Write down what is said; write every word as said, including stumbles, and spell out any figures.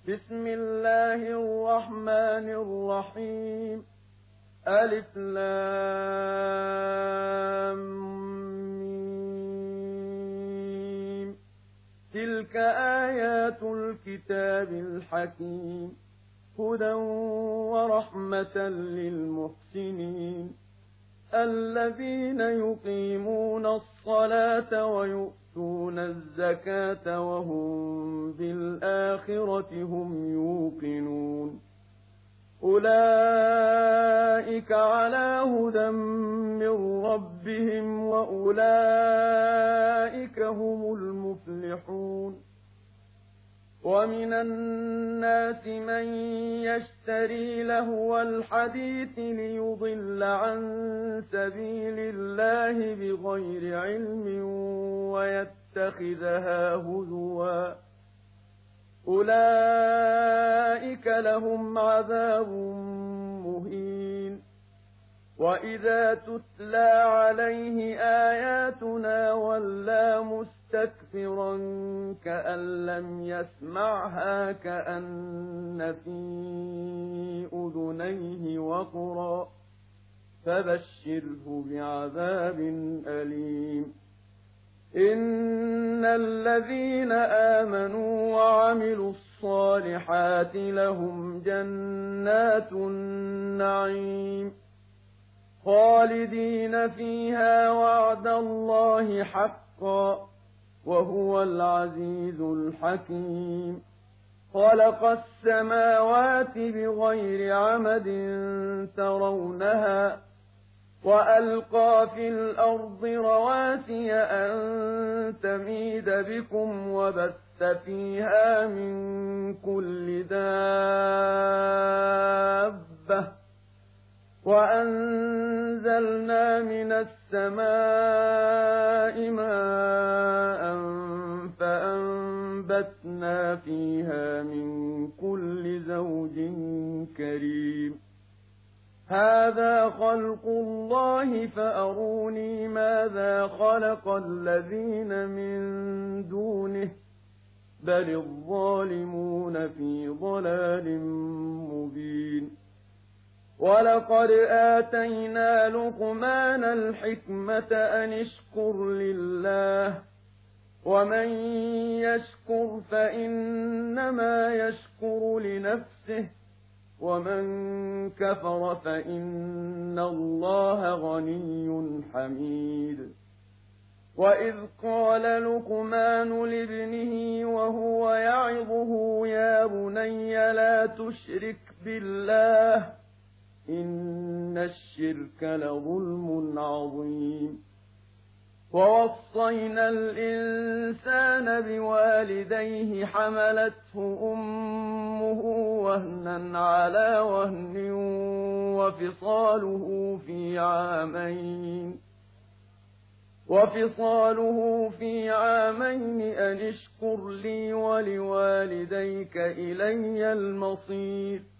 بسم الله الرحمن الرحيم ألف لام ميم تلك آيات الكتاب الحكيم هدى ورحمة للمحسنين الذين يقيمون الصلاة ويؤتون الزكاة وهم بالآخرة هم يوقنون أولئك على هدى من ربهم وأولئك هم المفلحون ومن الناس من يشتري لهو الحديث ليضل عن سبيل الله بغير علم ويتخذها هزوا أولئك لهم عذاب مهين وإذا تتلى عليه آياتنا ولى مستكبرا كأن لم يسمعها كأن في أذنيه وقرا فبشره بعذاب أليم إن الذين آمنوا وعملوا الصالحات لهم جنات النعيم خالدين فيها وعد الله حقا وهو العزيز الحكيم خلق السماوات بغير عمد ترونها وألقى في الأرض رواسي أن تميد بكم وبث فيها من كل دابة وأنزلنا من السماء ماء فأنبتنا فيها من كل زوج كريم هذا خلق الله فأروني ماذا خلق الذين من دونه بل الظالمون في ضلال مبين ولقد آتينا لقمان الحكمة أن اشكر لله ومن يشكر فإنما يشكر لنفسه ومن كفر فإن الله غني حميد وإذ قال لقمان لابنه وهو يعظه يا بني لا تشرك بالله إن الشرك لظلم عظيم ووصينا الإنسان بوالديه حملته أمه وهنا على وهن وفصاله في عامين وفصاله في عامين أن اشكر لي ولوالديك إلي المصير